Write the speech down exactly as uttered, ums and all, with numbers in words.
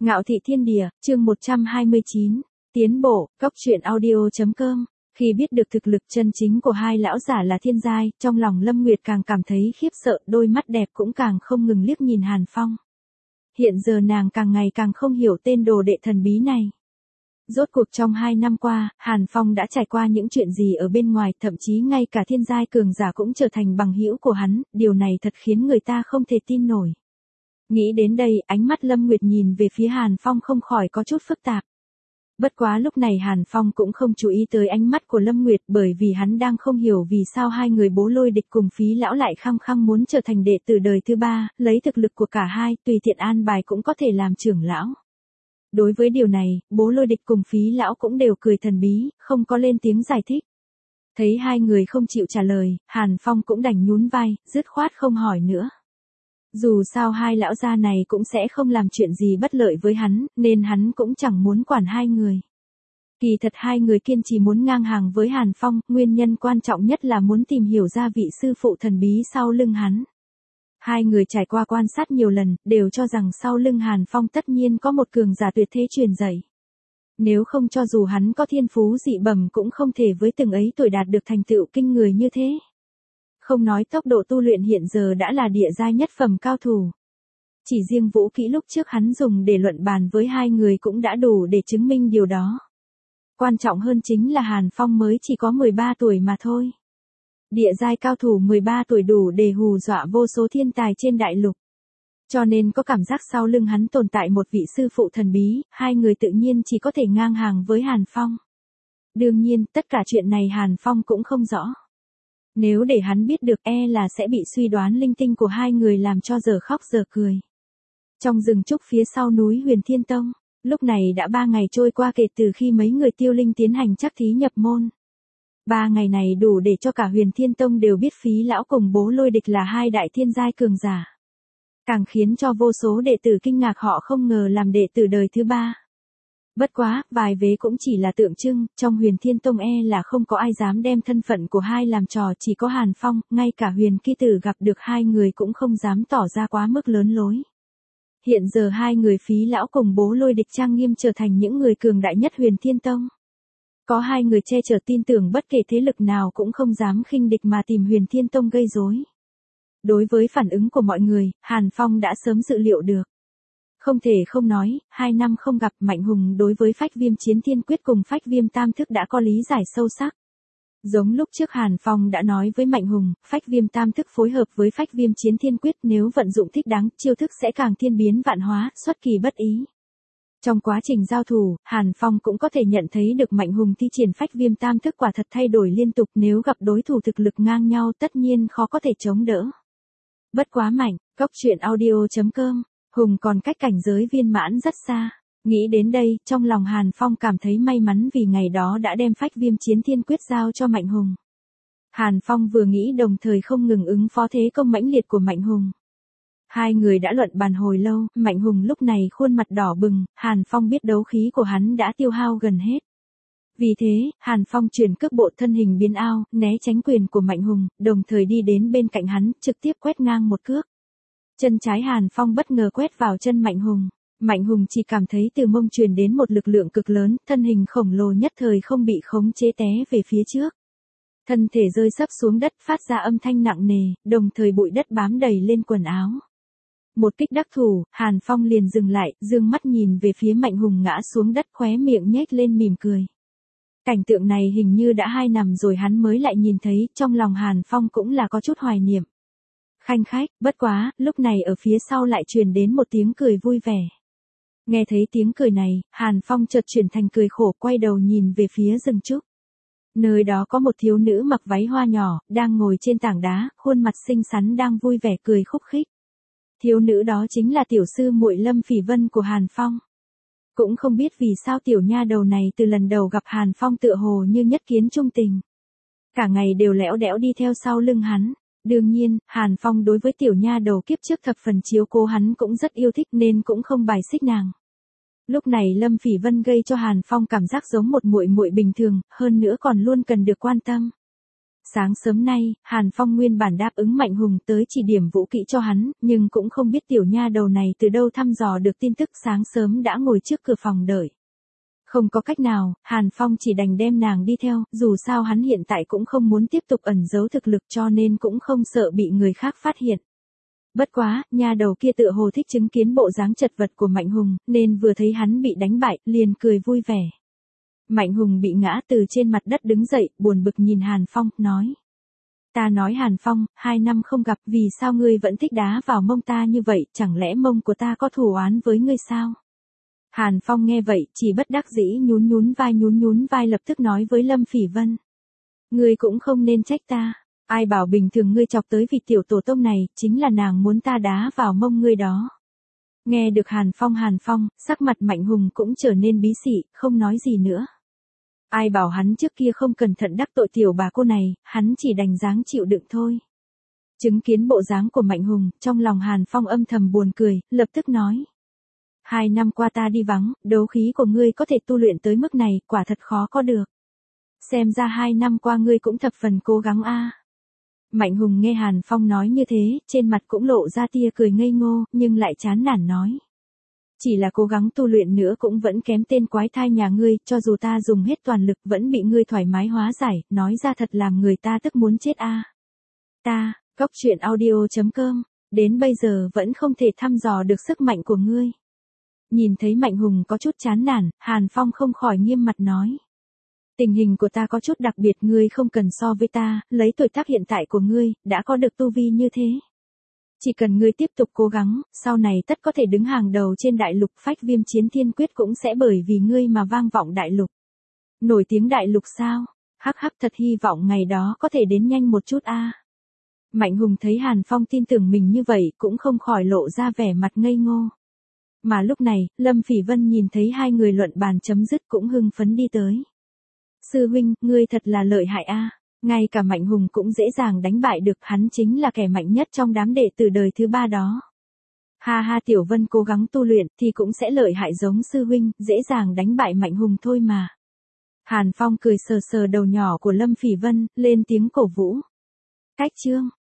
Ngạo thị thiên địa, chương một trăm hai mươi chín, tiến bộ, cốc truyện audio.com. Khi biết được thực lực chân chính của hai lão giả là thiên giai, trong lòng Lâm Nguyệt càng cảm thấy khiếp sợ, đôi mắt đẹp cũng càng không ngừng liếc nhìn Hàn Phong. Hiện giờ nàng càng ngày càng không hiểu tên đồ đệ thần bí này. Rốt cuộc trong hai năm qua, Hàn Phong đã trải qua những chuyện gì ở bên ngoài, thậm chí ngay cả thiên giai cường giả cũng trở thành bằng hữu của hắn, điều này thật khiến người ta không thể tin nổi. Nghĩ đến đây, ánh mắt Lâm Nguyệt nhìn về phía Hàn Phong không khỏi có chút phức tạp. Bất quá lúc này Hàn Phong cũng không chú ý tới ánh mắt của Lâm Nguyệt, bởi vì hắn đang không hiểu vì sao hai người Bố Lôi Địch cùng Phí lão lại khăng khăng muốn trở thành đệ tử đời thứ ba, lấy thực lực của cả hai, tùy tiện an bài cũng có thể làm trưởng lão. Đối với điều này, Bố Lôi Địch cùng Phí lão cũng đều cười thần bí, không có lên tiếng giải thích. Thấy hai người không chịu trả lời, Hàn Phong cũng đành nhún vai, dứt khoát không hỏi nữa. Dù sao hai lão gia này cũng sẽ không làm chuyện gì bất lợi với hắn, nên hắn cũng chẳng muốn quản hai người. Kỳ thật hai người kiên trì muốn ngang hàng với Hàn Phong, nguyên nhân quan trọng nhất là muốn tìm hiểu ra vị sư phụ thần bí sau lưng hắn. Hai người trải qua quan sát nhiều lần, đều cho rằng sau lưng Hàn Phong tất nhiên có một cường giả tuyệt thế truyền dạy. Nếu không cho dù hắn có thiên phú dị bẩm cũng không thể với từng ấy tuổi đạt được thành tựu kinh người như thế. Không nói tốc độ tu luyện hiện giờ đã là địa giai nhất phẩm cao thủ. Chỉ riêng vũ kỹ lúc trước hắn dùng để luận bàn với hai người cũng đã đủ để chứng minh điều đó. Quan trọng hơn chính là Hàn Phong mới chỉ có mười ba tuổi mà thôi. Địa giai cao thủ mười ba tuổi đủ để hù dọa vô số thiên tài trên đại lục. Cho nên có cảm giác sau lưng hắn tồn tại một vị sư phụ thần bí, hai người tự nhiên chỉ có thể ngang hàng với Hàn Phong. Đương nhiên, tất cả chuyện này Hàn Phong cũng không rõ. Nếu để hắn biết được e là sẽ bị suy đoán linh tinh của hai người làm cho giờ khóc giờ cười. Trong rừng trúc phía sau núi Huyền Thiên Tông, lúc này đã ba ngày trôi qua kể từ khi mấy người tiêu linh tiến hành trắc thí nhập môn. Ba ngày này đủ để cho cả Huyền Thiên Tông đều biết Phí lão cùng Bố Lôi Địch là hai đại thiên giai cường giả. Càng khiến cho vô số đệ tử kinh ngạc họ không ngờ làm đệ tử đời thứ ba. Bất quá, vài vế cũng chỉ là tượng trưng, trong Huyền Thiên Tông e là không có ai dám đem thân phận của hai làm trò, chỉ có Hàn Phong, ngay cả Huyền Kỳ Tử gặp được hai người cũng không dám tỏ ra quá mức lớn lối. Hiện giờ hai người Phí lão cùng Bố Lôi Địch trang nghiêm trở thành những người cường đại nhất Huyền Thiên Tông. Có hai người che chở tin tưởng bất kể thế lực nào cũng không dám khinh địch mà tìm Huyền Thiên Tông gây rối. Đối với phản ứng của mọi người, Hàn Phong đã sớm dự liệu được. Không thể không nói, hai năm không gặp Mạnh Hùng đối với Phách Viêm Chiến Thiên Quyết cùng Phách Viêm Tam Thức đã có lý giải sâu sắc. Giống lúc trước Hàn Phong đã nói với Mạnh Hùng, Phách Viêm Tam Thức phối hợp với Phách Viêm Chiến Thiên Quyết nếu vận dụng thích đáng, chiêu thức sẽ càng thiên biến vạn hóa, xuất kỳ bất ý. Trong quá trình giao thủ, Hàn Phong cũng có thể nhận thấy được Mạnh Hùng thi triển Phách Viêm Tam Thức quả thật thay đổi liên tục, nếu gặp đối thủ thực lực ngang nhau tất nhiên khó có thể chống đỡ. Bất quá mạnh, cốc truyện audio.com. Hùng còn cách cảnh giới viên mãn rất xa. Nghĩ đến đây, trong lòng Hàn Phong cảm thấy may mắn vì ngày đó đã đem Phách Viêm Chiến Thiên Quyết giao cho Mạnh Hùng. Hàn Phong vừa nghĩ đồng thời không ngừng ứng phó thế công mãnh liệt của Mạnh Hùng. Hai người đã luận bàn hồi lâu, Mạnh Hùng lúc này khuôn mặt đỏ bừng, Hàn Phong biết đấu khí của hắn đã tiêu hao gần hết. Vì thế, Hàn Phong chuyển cước bộ thân hình biến ao, né tránh quyền của Mạnh Hùng, đồng thời đi đến bên cạnh hắn, trực tiếp quét ngang một cước. Chân trái Hàn Phong bất ngờ quét vào chân Mạnh Hùng. Mạnh Hùng chỉ cảm thấy từ mông truyền đến một lực lượng cực lớn, thân hình khổng lồ nhất thời không bị khống chế té về phía trước. Thân thể rơi sấp xuống đất phát ra âm thanh nặng nề, đồng thời bụi đất bám đầy lên quần áo. Một kích đắc thủ, Hàn Phong liền dừng lại, dương mắt nhìn về phía Mạnh Hùng ngã xuống đất, khóe miệng nhếch lên mỉm cười. Cảnh tượng này hình như đã hai năm rồi hắn mới lại nhìn thấy, trong lòng Hàn Phong cũng là có chút hoài niệm. Khanh khách, bất quá, lúc này ở phía sau lại truyền đến một tiếng cười vui vẻ. Nghe thấy tiếng cười này, Hàn Phong chợt chuyển thành cười khổ, quay đầu nhìn về phía rừng trúc. Nơi đó có một thiếu nữ mặc váy hoa nhỏ, đang ngồi trên tảng đá, khuôn mặt xinh xắn đang vui vẻ cười khúc khích. Thiếu nữ đó chính là tiểu sư muội Lâm Phỉ Vân của Hàn Phong. Cũng không biết vì sao tiểu nha đầu này từ lần đầu gặp Hàn Phong tựa hồ như nhất kiến trung tình. Cả ngày đều lẽo đẽo đi theo sau lưng hắn. Đương nhiên, Hàn Phong đối với tiểu nha đầu kiếp trước thập phần chiếu cố hắn cũng rất yêu thích nên cũng không bài xích nàng. Lúc này Lâm Phỉ Vân gây cho Hàn Phong cảm giác giống một muội muội bình thường, hơn nữa còn luôn cần được quan tâm. Sáng sớm nay, Hàn Phong nguyên bản đáp ứng Mạnh Hùng tới chỉ điểm vũ kỹ cho hắn, nhưng cũng không biết tiểu nha đầu này từ đâu thăm dò được tin tức sáng sớm đã ngồi trước cửa phòng đợi. Không có cách nào, Hàn Phong chỉ đành đem nàng đi theo, dù sao hắn hiện tại cũng không muốn tiếp tục ẩn giấu thực lực cho nên cũng không sợ bị người khác phát hiện. Bất quá, nha đầu kia tựa hồ thích chứng kiến bộ dáng chật vật của Mạnh Hùng, nên vừa thấy hắn bị đánh bại, liền cười vui vẻ. Mạnh Hùng bị ngã từ trên mặt đất đứng dậy, buồn bực nhìn Hàn Phong, nói. Ta nói Hàn Phong, hai năm không gặp, vì sao ngươi vẫn thích đá vào mông ta như vậy, chẳng lẽ mông của ta có thù oán với ngươi sao? Hàn Phong nghe vậy, chỉ bất đắc dĩ nhún nhún vai nhún nhún vai lập tức nói với Lâm Phỉ Vân. Ngươi cũng không nên trách ta, ai bảo bình thường ngươi chọc tới vị tiểu tổ tông này, chính là nàng muốn ta đá vào mông ngươi đó. Nghe được Hàn Phong Hàn Phong, sắc mặt Mạnh Hùng cũng trở nên bí xị, không nói gì nữa. Ai bảo hắn trước kia không cẩn thận đắc tội tiểu bà cô này, hắn chỉ đành dáng chịu đựng thôi. Chứng kiến bộ dáng của Mạnh Hùng, trong lòng Hàn Phong âm thầm buồn cười, lập tức nói. Hai năm qua ta đi vắng, đấu khí của ngươi có thể tu luyện tới mức này, quả thật khó có được. Xem ra hai năm qua ngươi cũng thập phần cố gắng a. Mạnh Hùng nghe Hàn Phong nói như thế, trên mặt cũng lộ ra tia cười ngây ngô, nhưng lại chán nản nói. Chỉ là cố gắng tu luyện nữa cũng vẫn kém tên quái thai nhà ngươi, cho dù ta dùng hết toàn lực vẫn bị ngươi thoải mái hóa giải, nói ra thật làm người ta tức muốn chết a. Ta, Cốc Truyện Audio chấm com, đến bây giờ vẫn không thể thăm dò được sức mạnh của ngươi. Nhìn thấy Mạnh Hùng có chút chán nản, Hàn Phong không khỏi nghiêm mặt nói. Tình hình của ta có chút đặc biệt, ngươi không cần so với ta, lấy tuổi tác hiện tại của ngươi, đã có được tu vi như thế. Chỉ cần ngươi tiếp tục cố gắng, sau này tất có thể đứng hàng đầu trên đại lục, Phách Viêm Chiến Thiên Quyết cũng sẽ bởi vì ngươi mà vang vọng đại lục. Nổi tiếng đại lục sao? Hắc hắc, thật hy vọng ngày đó có thể đến nhanh một chút a. Mạnh Hùng thấy Hàn Phong tin tưởng mình như vậy cũng không khỏi lộ ra vẻ mặt ngây ngô. Mà lúc này, Lâm Phỉ Vân nhìn thấy hai người luận bàn chấm dứt cũng hưng phấn đi tới. Sư huynh, ngươi thật là lợi hại a, ngay cả Mạnh Hùng cũng dễ dàng đánh bại được, hắn chính là kẻ mạnh nhất trong đám đệ tử đời thứ ba đó. Ha ha, Tiểu Vân cố gắng tu luyện thì cũng sẽ lợi hại giống sư huynh, dễ dàng đánh bại Mạnh Hùng thôi mà. Hàn Phong cười sờ sờ đầu nhỏ của Lâm Phỉ Vân, lên tiếng cổ vũ. Cách chương